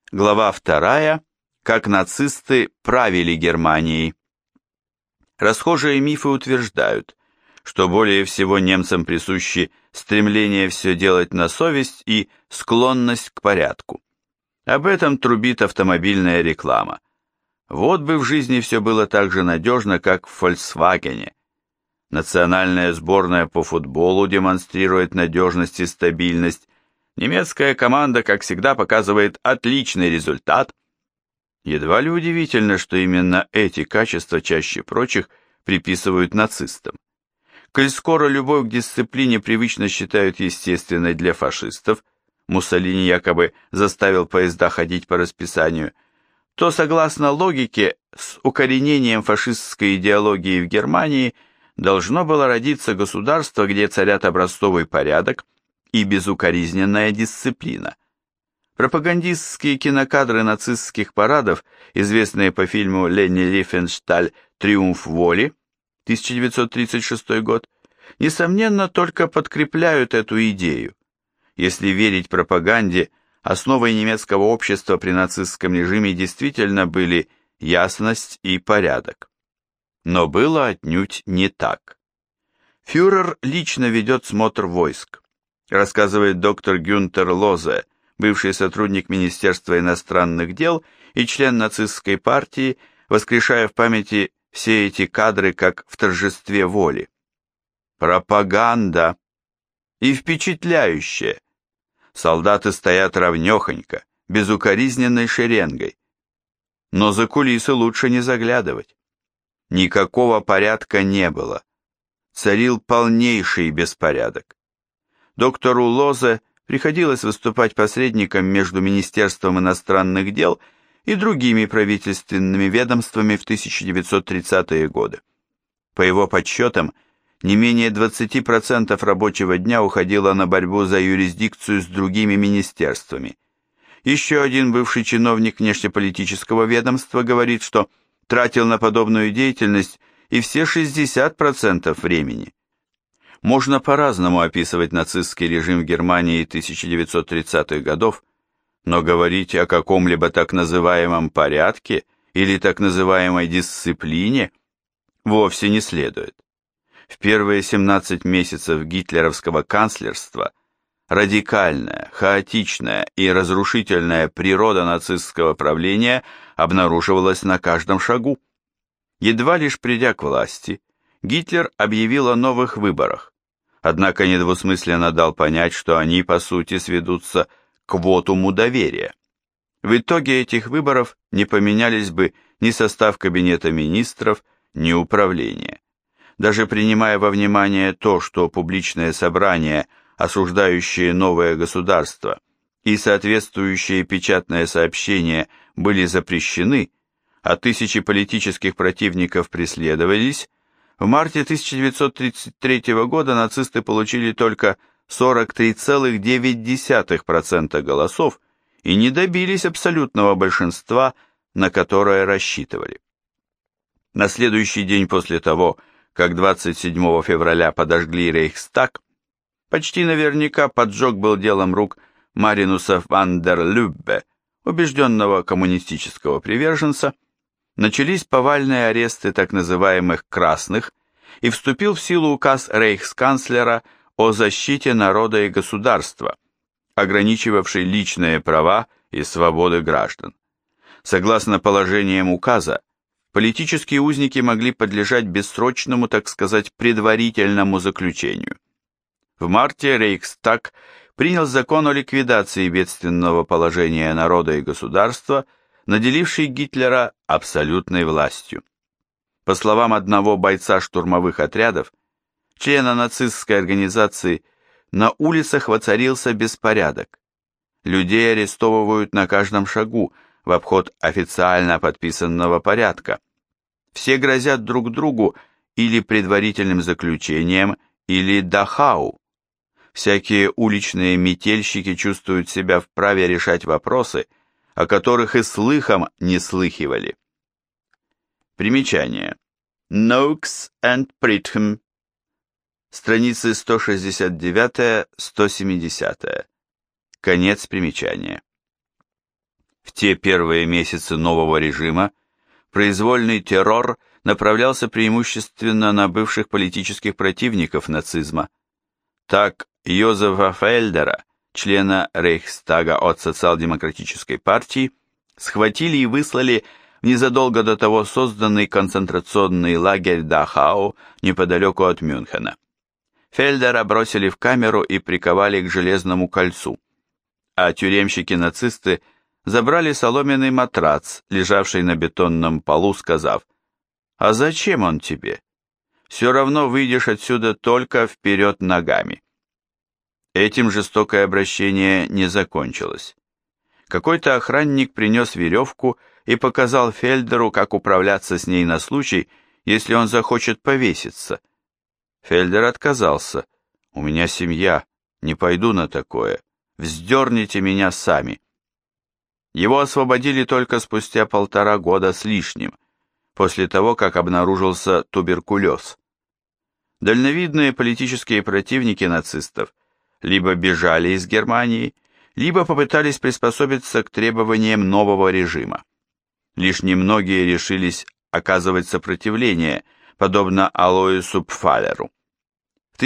Глава 2. Как нацисты правили Германией. Расхожие мифы утверждают, что более всего немцам присущи стремление все делать на совесть и склонность к порядку. Об этом трубит автомобильная реклама. Вот бы в жизни все было так же надежно, как в «Фольксвагене». Национальная сборная по футболу демонстрирует надежность и стабильность. Немецкая команда, как всегда, показывает отличный результат. Едва ли удивительно, что именно эти качества чаще прочих приписывают нацистам. Коль скоро любовь к дисциплине привычно считают естественной для фашистов, Муссолини якобы заставил поезда ходить по расписанию, то, согласно логике, с укоренением фашистской идеологии в Германии должно было родиться государство, где царят образцовый порядок и безукоризненная дисциплина. Пропагандистские кинокадры нацистских парадов, известные по фильму Лени Рифеншталь «Триумф воли» 1936 год, несомненно, только подкрепляют эту идею. Если верить пропаганде, основой немецкого общества при нацистском режиме действительно были ясность и порядок. Но было отнюдь не так. Фюрер лично ведет смотр войск, рассказывает доктор Гюнтер Лозе, бывший сотрудник Министерства иностранных дел и член нацистской партии, воскрешая в памяти все эти кадры как в торжестве воли. Пропаганда! И впечатляющая! Солдаты стоят ровнёхонько, безукоризненной шеренгой. Но за кулисы лучше не заглядывать. Никакого порядка не было. Царил полнейший беспорядок. Доктору Лозе приходилось выступать посредником между Министерством иностранных дел и другими правительственными ведомствами в 1930-е годы. По его подсчетам, не менее 20% рабочего дня уходило на борьбу за юрисдикцию с другими министерствами. Еще один бывший чиновник внешнеполитического ведомства говорит, что тратил на подобную деятельность и все 60% времени. Можно по-разному описывать нацистский режим в Германии 1930-х годов, но говорить о каком-либо так называемом порядке или так называемой дисциплине вовсе не следует. В первые 17 месяцев гитлеровского канцлерства радикальная, хаотичная и разрушительная природа нацистского правления обнаруживалась на каждом шагу. Едва лишь придя к власти, Гитлер объявил о новых выборах, однако недвусмысленно дал понять, что они по сути сведутся к вотуму доверия. В итоге этих выборов не поменялись бы ни состав кабинета министров, ни управление. Даже принимая во внимание то, что публичные собрания, осуждающие новое государство, и соответствующие печатные сообщения были запрещены, а тысячи политических противников преследовались, в марте 1933 года нацисты получили только 43,9% голосов и не добились абсолютного большинства, на которое рассчитывали. На следующий день после того, как 27 февраля подожгли Рейхстаг, почти наверняка поджог был делом рук Маринуса ван дер Люббе, убежденного коммунистического приверженца, начались повальные аресты так называемых «красных» и вступил в силу указ рейхсканцлера о защите народа и государства, ограничивавший личные права и свободы граждан. Согласно положениям указа, политические узники могли подлежать бессрочному, так сказать, предварительному заключению. В марте Рейхстаг принял закон о ликвидации бедственного положения народа и государства, наделивший Гитлера абсолютной властью. По словам одного бойца штурмовых отрядов, члена нацистской организации, на улицах воцарился беспорядок. Людей арестовывают на каждом шагу в обход официально подписанного порядка. Все грозят друг другу или предварительным заключением, или дахау. Всякие уличные метельщики чувствуют себя вправе решать вопросы, о которых и слыхом не слыхивали. Примечание. Noakes and Pritham. Страницы 169-170. Конец примечания. В те первые месяцы нового режима произвольный террор направлялся преимущественно на бывших политических противников нацизма. Так, Йозефа Фельдера, члена Рейхстага от социал-демократической партии, схватили и выслали в незадолго до того созданный концентрационный лагерь Дахау неподалеку от Мюнхена. Фельдера бросили в камеру и приковали к железному кольцу, а тюремщики-нацисты забрали соломенный матрац, лежавший на бетонном полу, сказав: «А зачем он тебе? Все равно выйдешь отсюда только вперед ногами». Этим жестокое обращение не закончилось. Какой-то охранник принес веревку и показал Фельдеру, как управляться с ней на случай, если он захочет повеситься. Фельдер отказался. «У меня семья, не пойду на такое. Вздерните меня сами». Его освободили только спустя 1,5 года с лишним, после того, как обнаружился туберкулез. Дальновидные политические противники нацистов либо бежали из Германии, либо попытались приспособиться к требованиям нового режима. Лишь немногие решились оказывать сопротивление, подобно Алоису Пфаллеру. В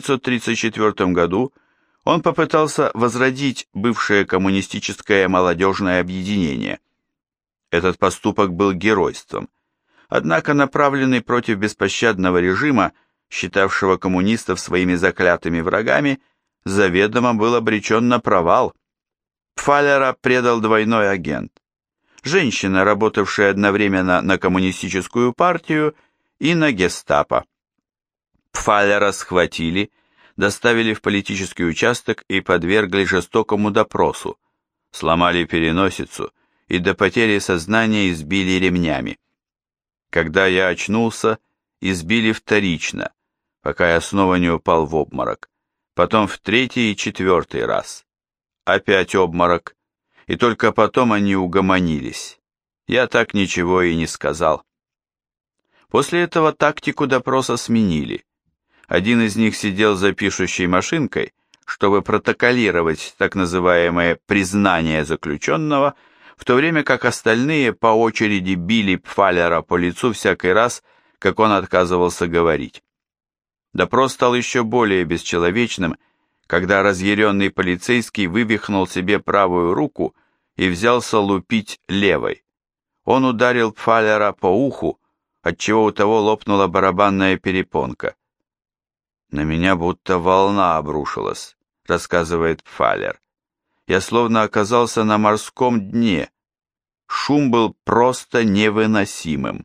1934 году он попытался возродить бывшее коммунистическое молодежное объединение. Этот поступок был геройством, однако направленный против беспощадного режима, считавшего коммунистов своими заклятыми врагами, заведомо был обречен на провал. Пфаллера предал двойной агент. Женщина, работавшая одновременно на коммунистическую партию и на гестапо. Пфаллера схватили, доставили в политический участок и подвергли жестокому допросу, сломали переносицу и до потери сознания избили ремнями. Когда я очнулся, избили вторично, пока я снова не упал в обморок, потом в 3-й и 4-й раз. Опять обморок, и только потом они угомонились. Я так ничего и не сказал. После этого тактику допроса сменили. Один из них сидел за пишущей машинкой, чтобы протоколировать так называемое признание заключенного, в то время как остальные по очереди били Пфаллера по лицу всякий раз, как он отказывался говорить. Допрос стал еще более бесчеловечным, когда разъяренный полицейский вывихнул себе правую руку и взялся лупить левой. Он ударил Пфаллера по уху, отчего у того лопнула барабанная перепонка. «На меня будто волна обрушилась», — рассказывает Пфаллер. «Я словно оказался на морском дне. Шум был просто невыносимым».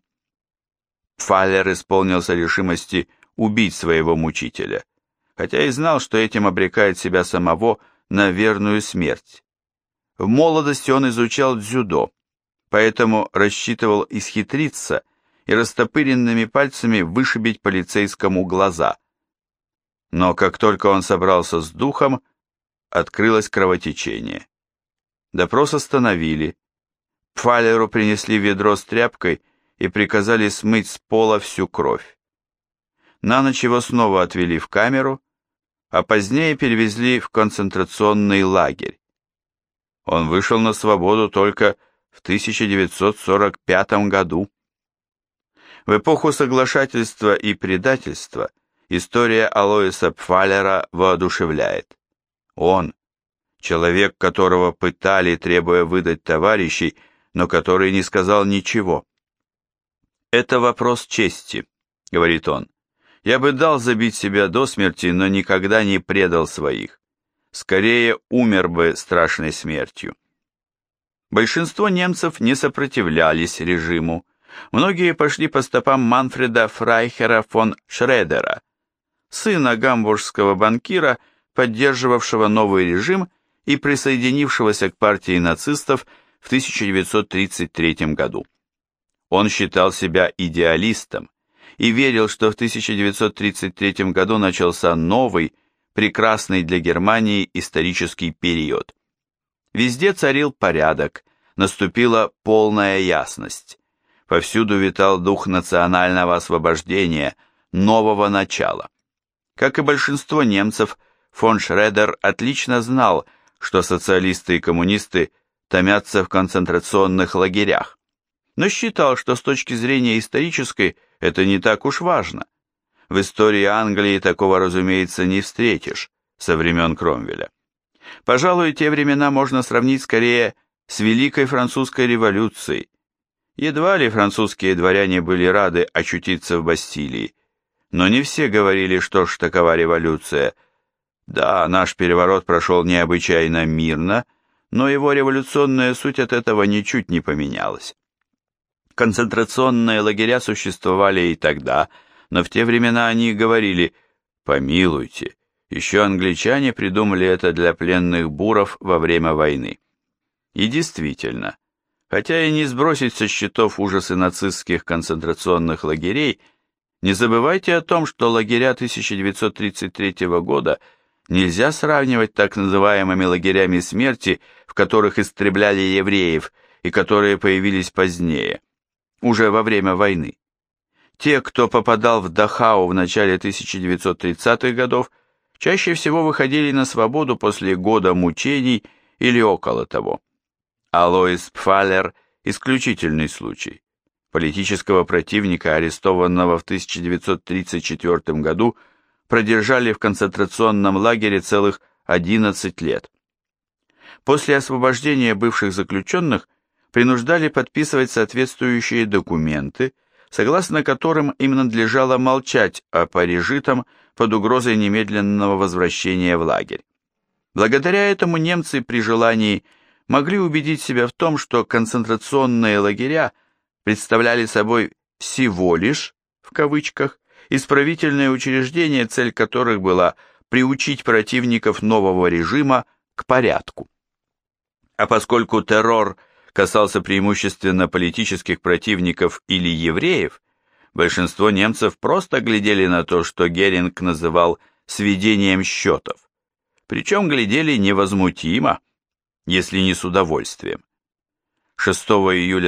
Пфаллер исполнился решимости убить своего мучителя, хотя и знал, что этим обрекает себя самого на верную смерть. В молодости он изучал дзюдо, поэтому рассчитывал исхитриться и растопыренными пальцами вышибить полицейскому глаза. Но как только он собрался с духом, открылось кровотечение. Допрос остановили. Пфаллеру принесли ведро с тряпкой и приказали смыть с пола всю кровь. На ночь его снова отвели в камеру, а позднее перевезли в концентрационный лагерь. Он вышел на свободу только в 1945 году. В эпоху соглашательства и предательства история Алоиса Пфаллера воодушевляет. Он, человек, которого пытали, требуя выдать товарищей, но который не сказал ничего. «Это вопрос чести», — говорит он. «Я бы дал забить себя до смерти, но никогда не предал своих. Скорее умер бы страшной смертью». Большинство немцев не сопротивлялись режиму. Многие пошли по стопам Манфреда Фрайхера фон Шредера, сына гамбургского банкира, поддерживавшего новый режим и присоединившегося к партии нацистов в 1933 году. Он считал себя идеалистом и верил, что в 1933 году начался новый, прекрасный для Германии исторический период. Везде царил порядок, наступила полная ясность. Повсюду витал дух национального освобождения, нового начала. Как и большинство немцев, фон Шредер отлично знал, что социалисты и коммунисты томятся в концентрационных лагерях, но считал, что с точки зрения исторической это не так уж важно. В истории Англии такого, разумеется, не встретишь со времен Кромвеля. Пожалуй, те времена можно сравнить скорее с Великой Французской революцией. Едва ли французские дворяне были рады очутиться в Бастилии, но не все говорили, что ж такова революция. Да, наш переворот прошел необычайно мирно, но его революционная суть от этого ничуть не поменялась. Концентрационные лагеря существовали и тогда, но в те времена они говорили: «Помилуйте, еще англичане придумали это для пленных буров во время войны». И действительно, хотя и не сбросить со счетов ужасы нацистских концентрационных лагерей, не забывайте о том, что лагеря 1933 года нельзя сравнивать с так называемыми лагерями смерти, в которых истребляли евреев и которые появились позднее, уже во время войны. Те, кто попадал в Дахау в начале 1930-х годов, чаще всего выходили на свободу после года мучений или около того. Алоис Пфаллер – исключительный случай. Политического противника, арестованного в 1934 году, продержали в концентрационном лагере целых 11 лет. После освобождения бывших заключенных принуждали подписывать соответствующие документы, согласно которым им надлежало молчать о пережитом под угрозой немедленного возвращения в лагерь. Благодаря этому немцы при желании могли убедить себя в том, что концентрационные лагеря представляли собой всего лишь, в кавычках, исправительные учреждения, цель которых была приучить противников нового режима к порядку. А поскольку террор касался преимущественно политических противников или евреев, большинство немцев просто глядели на то, что Геринг называл сведением счетов. Причем глядели невозмутимо, если не с удовольствием. 6 июля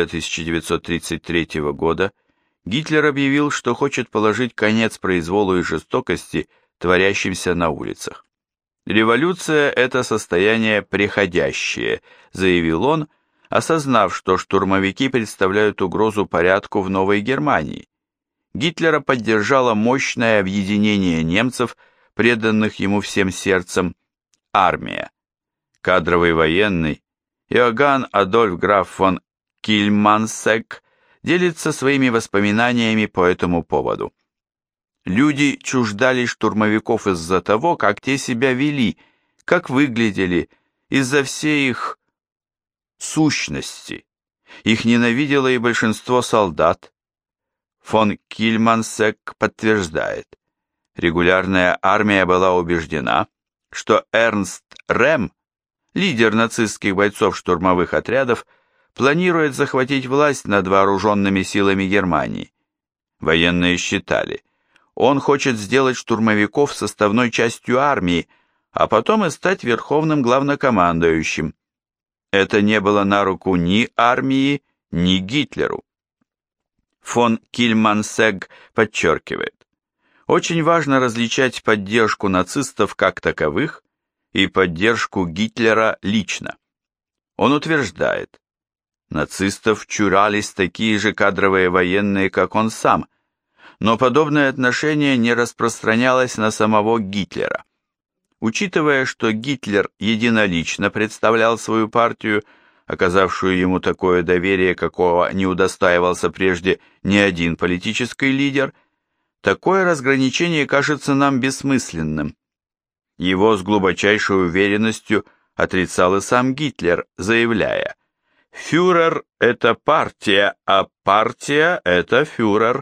1933 года Гитлер объявил, что хочет положить конец произволу и жестокости, творящимся на улицах. «Революция – это состояние преходящее», – заявил он, осознав, что штурмовики представляют угрозу порядку в Новой Германии. Гитлера поддержало мощное объединение немцев, преданных ему всем сердцем, армия. Кадровый военный Иоганн Адольф граф фон Кильмансегг делится своими воспоминаниями по этому поводу. Люди чуждались штурмовиков из-за того, как те себя вели, как выглядели, из-за всей их сущности. Их ненавидело и большинство солдат. Фон Кильмансегг подтверждает: регулярная армия была убеждена, что Эрнст Рем, лидер нацистских бойцов штурмовых отрядов, планирует захватить власть над вооруженными силами Германии. Военные считали, он хочет сделать штурмовиков составной частью армии, а потом и стать верховным главнокомандующим. Это не было на руку ни армии, ни Гитлеру. Фон Кильмансегг подчеркивает: очень важно различать поддержку нацистов как таковых и поддержку Гитлера лично. Он утверждает: нацистов чурались такие же кадровые военные, как он сам, но подобное отношение не распространялось на самого Гитлера. Учитывая, что Гитлер единолично представлял свою партию, оказавшую ему такое доверие, какого не удостаивался прежде ни один политический лидер, такое разграничение кажется нам бессмысленным. Его с глубочайшей уверенностью отрицал и сам Гитлер, заявляя: «Фюрер – это партия, а партия – это фюрер».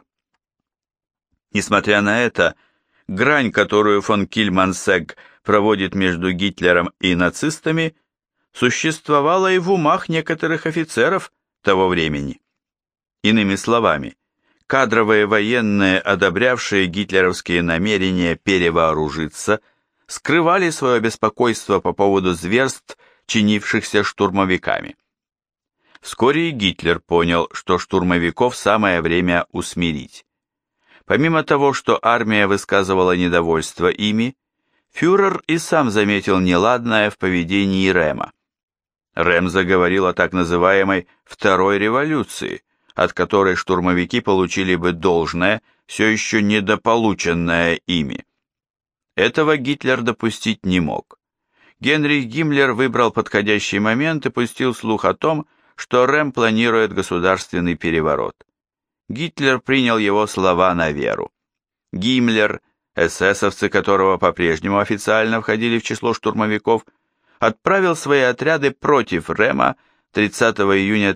Несмотря на это, грань, которую фон Кильмансегг проводит между Гитлером и нацистами, существовала и в умах некоторых офицеров того времени. Иными словами, кадровые военные, одобрявшие гитлеровские намерения перевооружиться, скрывали свое беспокойство по поводу зверств, чинившихся штурмовиками. Вскоре и Гитлер понял, что штурмовиков самое время усмирить. Помимо того, что армия высказывала недовольство ими, фюрер и сам заметил неладное в поведении Рема. Рэм заговорил о так называемой «второй революции», от которой штурмовики получили бы должное, все еще недополученное ими. Этого Гитлер допустить не мог. Генрих Гиммлер выбрал подходящий момент и пустил слух о том, что Рэм планирует государственный переворот. Гитлер принял его слова на веру. Гиммлер, эсэсовцы которого по-прежнему официально входили в число штурмовиков, отправил свои отряды против Рэма 30 июня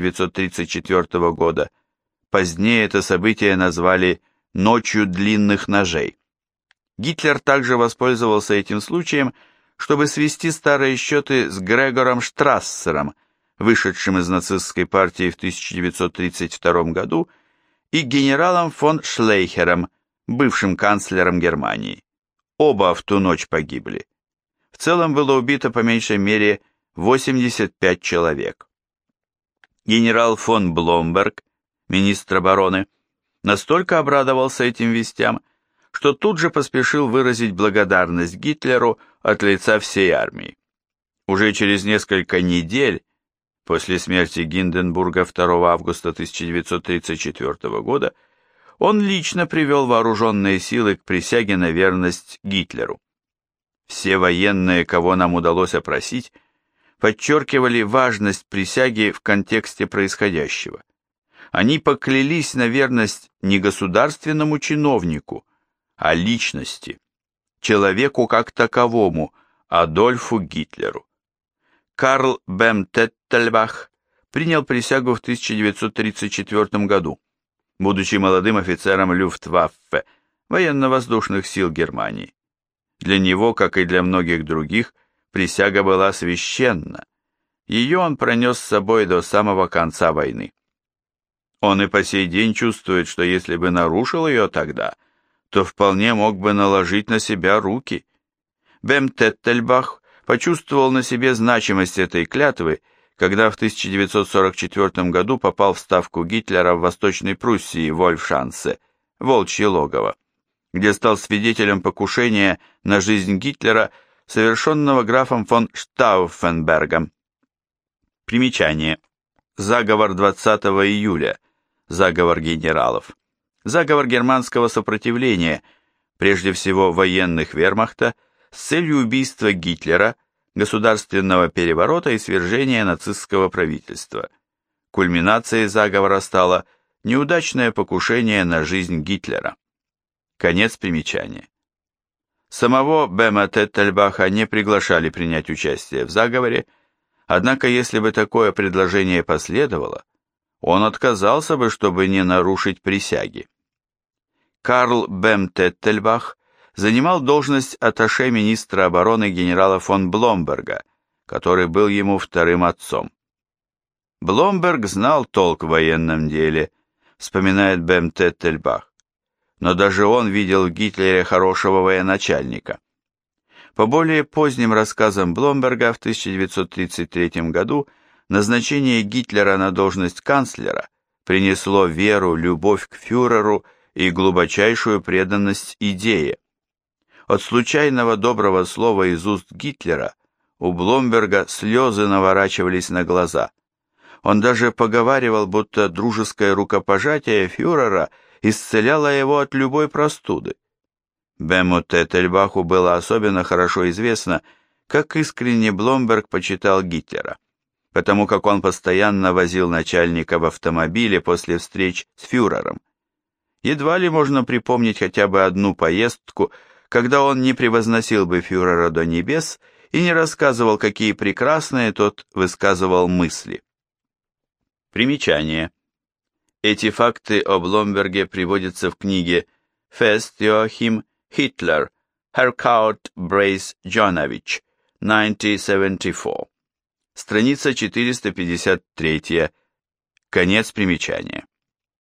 1934 года. Позднее это событие назвали «Ночью длинных ножей». Гитлер также воспользовался этим случаем, чтобы свести старые счеты с Грегором Штрассером, вышедшим из нацистской партии в 1932 году, и генералом фон Шлейхером, бывшим канцлером Германии. Оба в ту ночь погибли. В целом было убито по меньшей мере 85 человек. Генерал фон Бломберг, министр обороны, настолько обрадовался этим вестям, что тут же поспешил выразить благодарность Гитлеру от лица всей армии. Уже через несколько недель после смерти Гинденбурга 2 августа 1934 года он лично привел вооруженные силы к присяге на верность Гитлеру. Все военные, кого нам удалось опросить, подчеркивали важность присяги в контексте происходящего. Они поклялись на верность не государственному чиновнику, а личности, человеку как таковому, Адольфу Гитлеру. Карл Бем-Теттельбах принял присягу в 1934 году, будучи молодым офицером Люфтваффе, военно-воздушных сил Германии. Для него, как и для многих других, присяга была священна. Ее он пронес с собой до самого конца войны. Он и по сей день чувствует, что если бы нарушил ее тогда, то вполне мог бы наложить на себя руки. Бем-Теттельбах почувствовал на себе значимость этой клятвы, когда в 1944 году попал в ставку Гитлера в Восточной Пруссии, Вольфшанце, Волчье логово, где стал свидетелем покушения на жизнь Гитлера, совершенного графом фон Штауффенбергом. Примечание. Заговор 20 июля. Заговор генералов. Заговор германского сопротивления, прежде всего военных вермахта, с целью убийства Гитлера, государственного переворота и свержения нацистского правительства. Кульминацией заговора стало неудачное покушение на жизнь Гитлера. Конец примечания. Самого Бема Теттельбаха не приглашали принять участие в заговоре, однако если бы такое предложение последовало, он отказался бы, чтобы не нарушить присяги. Карл Бем-Теттельбах занимал должность атташе министра обороны генерала фон Бломберга, который был ему вторым отцом. Бломберг знал толк в военном деле, вспоминает Бем-Теттельбах, но даже он видел в Гитлере хорошего военачальника. По более поздним рассказам Бломберга в 1933 году назначение Гитлера на должность канцлера принесло веру, любовь к фюреру и глубочайшую преданность идее. От случайного доброго слова из уст Гитлера у Бломберга слезы наворачивались на глаза. Он даже поговаривал, будто дружеское рукопожатие фюрера исцеляло его от любой простуды. Бему Теттельбаху было особенно хорошо известно, как искренне Бломберг почитал Гитлера, потому как он постоянно возил начальника в автомобиле после встреч с фюрером. Едва ли можно припомнить хотя бы одну поездку, когда он не превозносил бы фюрера до небес и не рассказывал, какие прекрасные тот высказывал мысли. Примечание. Эти факты о Бломберге приводятся в книге «Fest Joachim Hitler, Herkaut Брейс Джонович, 1974». Страница 453. Конец примечания.